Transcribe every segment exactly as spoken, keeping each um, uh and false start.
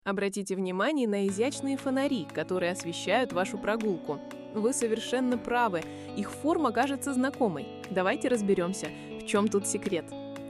Обратите внимание на изящные фонари, которые освещают вашу прогулку. Вы совершенно правы, их форма кажется знакомой. Давайте разберемся, в чем тут секрет.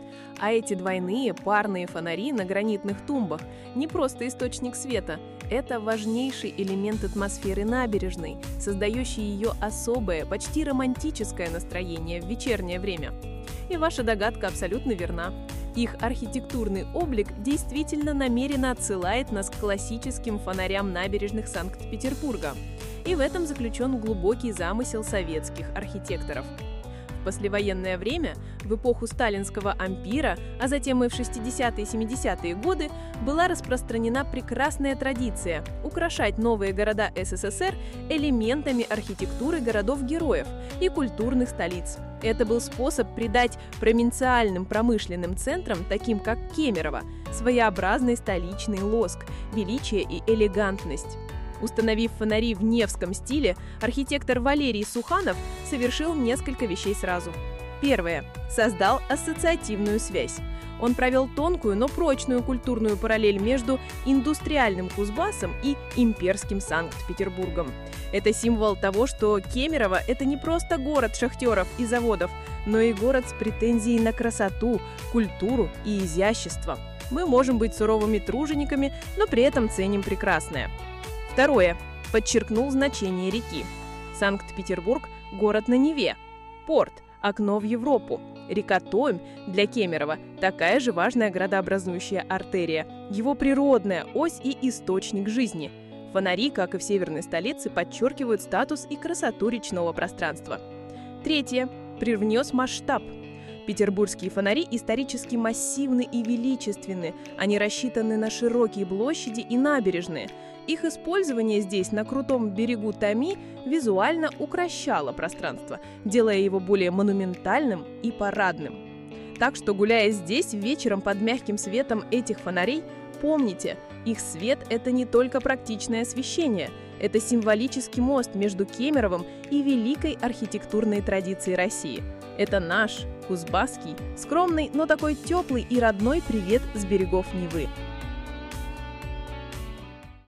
А эти двойные парные фонари на гранитных тумбах не просто источник света, это важнейший элемент атмосферы набережной, создающий ее особое, почти романтическое настроение в вечернее время. И ваша догадка абсолютно верна. Их архитектурный облик действительно намеренно отсылает нас к классическим фонарям набережных Санкт-Петербурга. И в этом заключен глубокий замысел советских архитекторов. В послевоенное время, в эпоху сталинского ампира, а затем и в шестидесятые и семидесятые годы, была распространена прекрасная традиция украшать новые города СССР элементами архитектуры городов-героев и культурных столиц. Это был способ придать провинциальным промышленным центрам, таким как Кемерово, своеобразный столичный лоск, величие и элегантность. Установив фонари в Невском стиле, архитектор Валерий Суханов совершил несколько вещей сразу. Первое. Создал ассоциативную связь. Он провел тонкую, но прочную культурную параллель между индустриальным Кузбассом и имперским Санкт-Петербургом. Это символ того, что Кемерово – это не просто город шахтеров и заводов, но и город с претензией на красоту, культуру и изящество. Мы можем быть суровыми тружениками, но при этом ценим прекрасное. Второе. Подчеркнул значение реки. Санкт-Петербург – город на Неве. Порт – окно в Европу. Река Томь для Кемерово – такая же важная градообразующая артерия, его природная ось и источник жизни. Фонари, как и в северной столице, подчеркивают статус и красоту речного пространства. Третье. Привнес масштаб. Петербургские фонари исторически массивны и величественны. Они рассчитаны на широкие площади и набережные. Их использование здесь, на крутом берегу Томи, визуально укращало пространство, делая его более монументальным и парадным. Так что, гуляя здесь вечером под мягким светом этих фонарей, помните, их свет – это не только практичное освещение, это символический мост между Кемеровым и великой архитектурной традицией России. Это наш, кузбасский, скромный, но такой теплый и родной привет с берегов Невы.